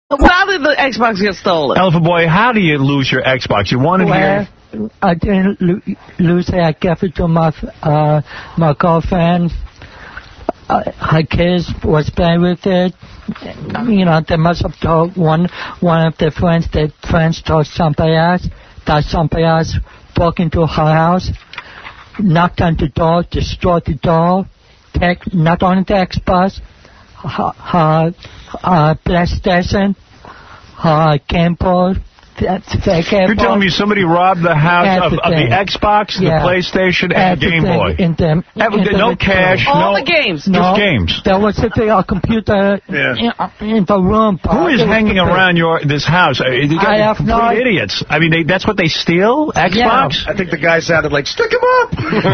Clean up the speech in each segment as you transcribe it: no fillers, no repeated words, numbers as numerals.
How did the Xbox get stolen? Elephant Boy, how do you lose your Xbox? You wanted here? I didn't lose it. I gave it to my girlfriend. Her kids was playing with it. You know, they must have told one of their friends. Their friends told somebody else. That somebody else broke into her house, knocked on the door, destroyed the door, not only the Xbox, her PlayStation, her Game Boy. You're telling me somebody robbed the house of the Xbox, the PlayStation, and the Game Boy? No cash, all the games. Just games. There was a computer in the room. Who is hanging around this house? I have no idiots. I mean, that's what they steal? Xbox? I think the guy sounded like, stick him up!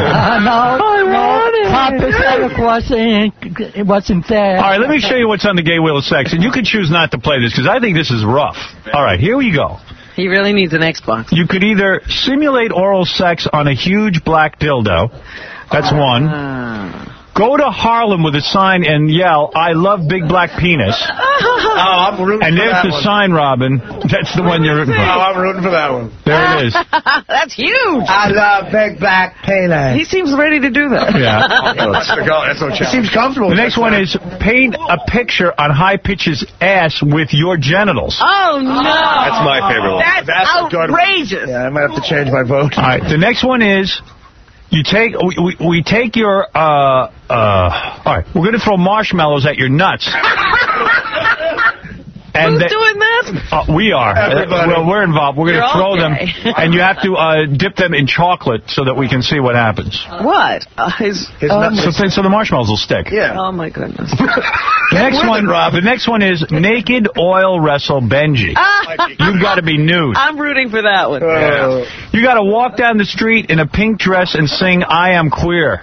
It wasn't there. All right, let me show you what's on the gay wheel of sex, and you can choose not to play this, because I think this is rough. All right, here we go. He really needs an Xbox. You could either simulate oral sex on a huge black dildo. That's one. Go to Harlem with a sign and yell, I love big black penis. I'm rooting for that one. And there's the sign, Robin. That's the one you're rooting for. I'm rooting for that one. There it is. That's huge. I love big black penis. He seems ready to do that. Yeah. It seems comfortable. The next one is paint a picture on High Pitch's ass with your genitals. Oh, no. That's my favorite one. That's outrageous. Yeah, I might have to change my vote. All right, the next one is... We take your, all right, we're going to throw marshmallows at your nuts. Who's doing that? We are. Everybody. We're involved. We're going to throw them, and you have to dip them in chocolate so that we can see what happens. What? So the marshmallows will stick. Yeah. Oh, my goodness. The next one is naked oil wrestle Benji. You've got to be nude. I'm rooting for that one. You got to walk down the street in a pink dress and sing I Am Queer.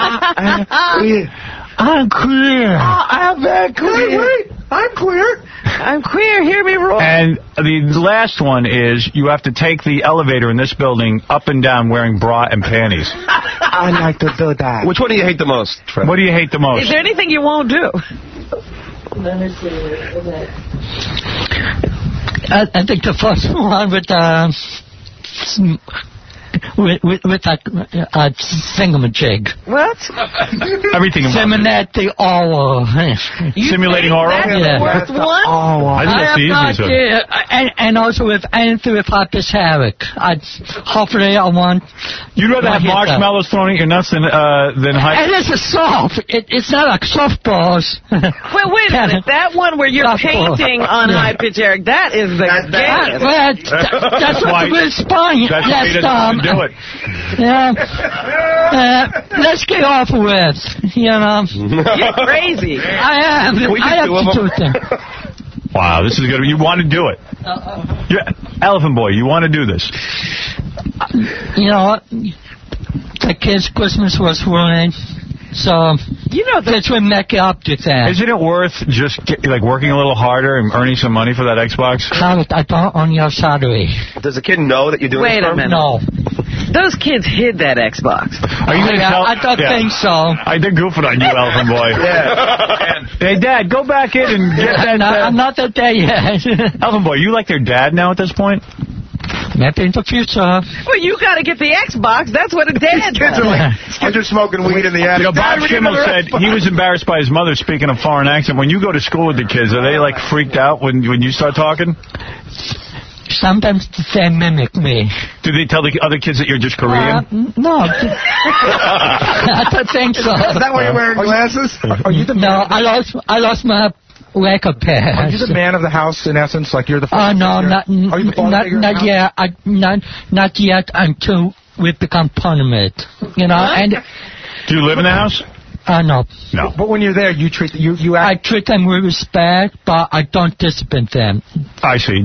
I'm queer. I'm very queer. Wait. I'm queer. I'm queer. Hear me roar. And the last one is you have to take the elevator in this building up and down wearing bra and panties. I like to do that. Which one do you hate the most, Fred? What do you hate the most? Is there anything you won't do? Let me see. I think the first one with that thingamajig. What? Everything about Simulating oral. Simulating oral? That's the worst one? I think that's the easiest one. And also with anything with Hoppus Havoc. Hopefully I want... You'd rather have marshmallows thrown at your nuts than high... And it's a soft. It's not like softballs. Well, wait a minute. That one where you're painting on High Pitch Eric, that is the game. That's what the real spine. That's why he doesn't do it. Yeah. Let's get off with, you know. You're crazy. I am. I have to do it. Wow, this is good. You want to do it. Elephant Boy, you want to do this. You know what? The kids' Christmas was ruined. So, this would make it up to that. Isn't it worth just working a little harder and earning some money for that Xbox? I don't own your salary. Does the kid know that you're doing it? Wait a minute. No. Those kids hid that Xbox. Are you going to tell? I don't think so. They're goofing on you, Elephant Boy. Yeah. Hey, Dad, go back in and get that. I'm not that day yet. Elephant Boy, you like their dad now at this point? Maybe in the future. Well, you got to get the Xbox. That's what a dad Kids are smoking weed in the attic. Bob Schimmel said he was embarrassed by his mother speaking a foreign accent. When you go to school with the kids, are they freaked out when you start talking? Sometimes they mimic me. Do they tell the other kids that you're just Korean? No. I don't think so. Is that why you're wearing glasses? Are you the man? No, I lost my wake-up pair. Are you the man of the house, in essence? Like you're the father? No, not yet. Not yet until we become permanent. And do you live in the house? No. No. But when you're there, you treat I treat them with respect, but I don't discipline them. I see.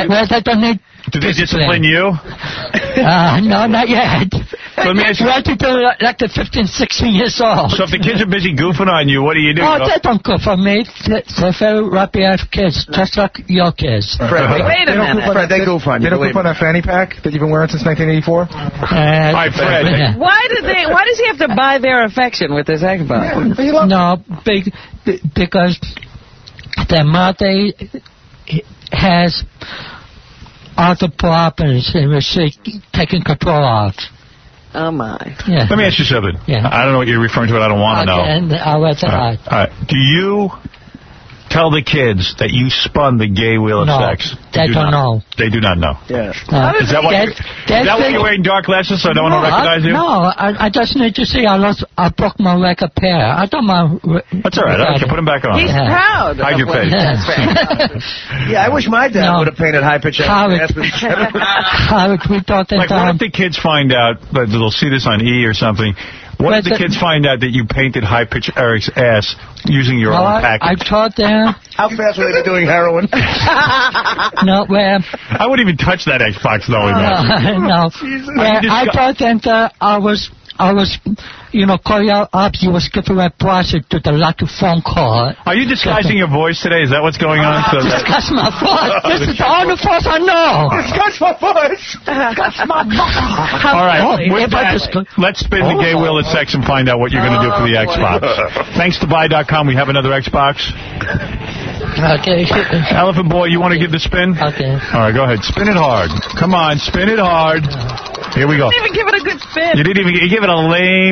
Do they discipline you? No, not yet. So let me ask you. Right until like the 15, 16 years old. So if the kids are busy goofing on you, what do you do? Oh, they don't goof on me. They're very rapid kids, just like your kids. Fred, wait a minute. Fred, they goof on you. They don't goof on that fanny pack that you've been wearing since 1984? All right, Fred. Yeah. Why does he have to buy their affection with this Xbox? No, because their mother has other problems and was taking control of. Oh, my. Yeah. Let me ask you something. Yeah. I don't know what you're referring to, and I don't want to know. And I'll let that All right. Do you tell the kids that you spun the gay wheel of sex? They don't know. They do not know. Yeah. Is that why you're wearing dark glasses so no one will recognize you? No, I just need to see I broke my record pair. I don't mind. That's all right. I can put them back on. He's proud. Hide your face. Yeah, I wish my dad would have painted high-pitch ass. We thought that like, what if the kids find out, that they'll see this on E or something, what if the kids find out that you painted high-pitch Eric's ass using your own package? I taught them. How fast were they doing heroin? No, where... I wouldn't even touch that Xbox knowing that. No. I taught them that I was, calling out up. You was giving a project to the lucky phone call. Are you disguising your voice today? Is that what's going on? Disguise my voice. This is the only voice I know. Disguise my voice. Disguise my voice. All right. With that, let's spin the gay wheel of sex and find out what you're going to do for the Xbox. Thanks to Buy.com, we have another Xbox. Okay. Elephant Boy, you want to give the spin? Okay. All right, go ahead. Spin it hard. Come on, spin it hard. Here we go. You didn't even give it a good spin. You didn't even give it a lame.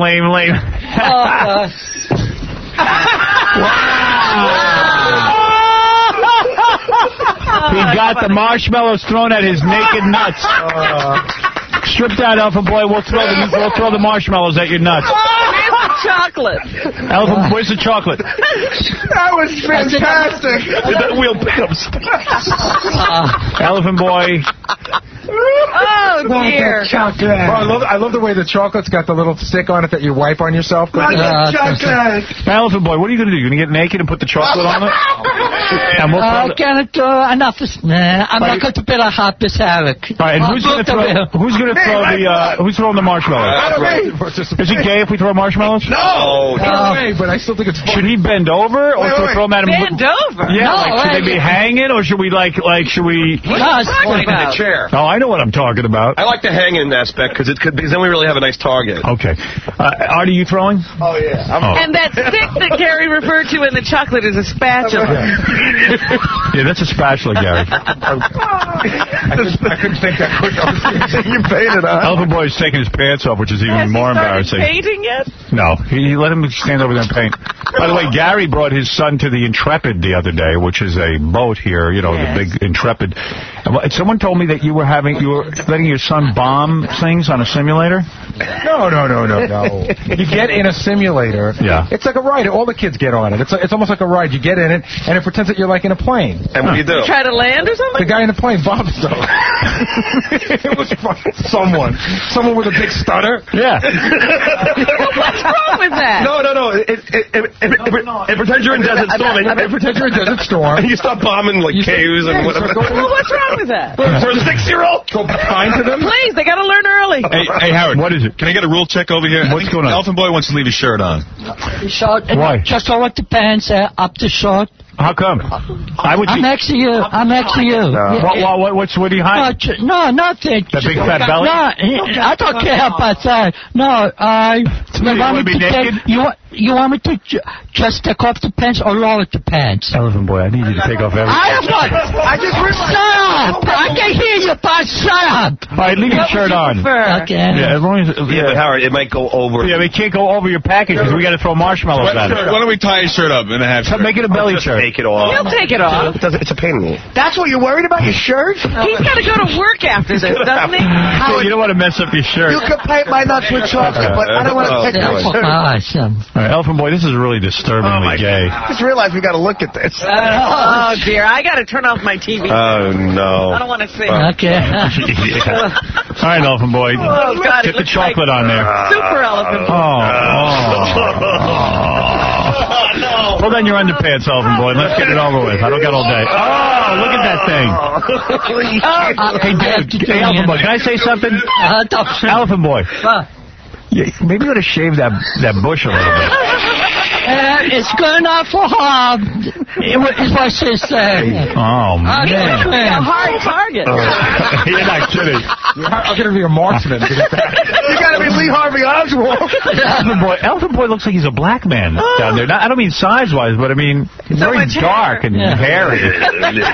He got the marshmallows thrown at his naked nuts. Strip that, Elephant Boy. We'll throw the marshmallows at your nuts. Where's the chocolate? Elephant, where's the chocolate? That was fantastic. That wheel pickups. Elephant Boy. Oh, dear. I love the way the chocolate's got the little stick on it that you wipe on yourself. Elephant Boy, what are you going to do? You're going to get naked and put the chocolate on it? And we'll I'm not going to be a hot Eric. All right, and who's going to throw the marshmallows? Is it gay if we throw marshmallows? No. But I still think it's Should he bend over or should we throw him at him? Bend over? Yeah, should they be hanging or should we should we... What are you talking about? In the chair. Oh, I know what I'm talking about. I like the hang-in aspect because then we really have a nice target. Okay. Artie, you throwing? Oh, yeah. And that stick that Gary referred to in the chocolate is a spatula. Yeah, that's a spatula, Gary. I couldn't think that quick. You painted on. Elephant Boy's taking his pants off, which is even more embarrassing. Painting yet? No, he let him stand over there and paint. By the way, Gary brought his son to the Intrepid the other day, which is a boat here, the big Intrepid. Someone told me that you were letting your son bomb things on a simulator? No. You get in a simulator. Yeah. It's like a ride. All the kids get on it. It's almost like a ride. You get in it, and it pretends that you're like in a plane. And what do you do? Try to land or something? The guy in the plane bombs stuff. It was someone with a big stutter. Yeah. What's wrong with that? No. It pretends you're in Desert Storm. It pretends you're in Desert Storm. And you stop bombing caves and whatever. Well, what's wrong with that? For a 6-year-old? Go behind to them. Please, they got to learn early. Hey, Howard. What is it? Can I get a rule check over here? What's going on? Elephant Boy wants to leave his shirt on. Why? Just over the pants, up the short. How come? I'm next to you. What are you hiding? No, nothing. That big fat belly? No, I don't care about that. No, you want me to be naked? You want me to just take off the pants or lower the pants? Elephant Boy, I need you to take off everything. Shut up! I can hear you, but shut up! All right, leave your shirt on. Okay. Yeah, as long as... Yeah, but Howard, it might go over. Yeah, we can't go over your package because we got to throw marshmallows at it. Why don't we tie his shirt up in a half shirt? Make it a belly shirt. Take it off. He'll take it off. It's a pain in the ass. That's what you're worried about, your shirt? He's got to go to work after this, doesn't he? Yeah, you don't want to mess up your shirt. You can paint my nuts with chocolate, but I don't want to take my shirt. Awesome. All right, Elephant Boy, this is really disturbingly gay. I just realized we got to look at this. Oh, dear. I got to turn off my TV. Oh, no. I don't want to see. Okay. Yeah. All right, Elephant Boy. Oh, God, get the chocolate on there. Super Elephant Boy. No. Pull down your underpants, Elephant Boy. Let's get it over with. I don't got all day. Oh, look at that thing. Hey, Elephant Boy, can I say something? Elephant Boy. Yeah, maybe you ought to shave that bush a little bit. It's going off for harm. Is what she said. Oh, man. A hard target. You're not kidding. I'm going to be a marksman. You got to be Lee Harvey Oswald. Elephant Boy looks like he's a black man down there. I don't mean size-wise, but I mean, he's very dark and hairy.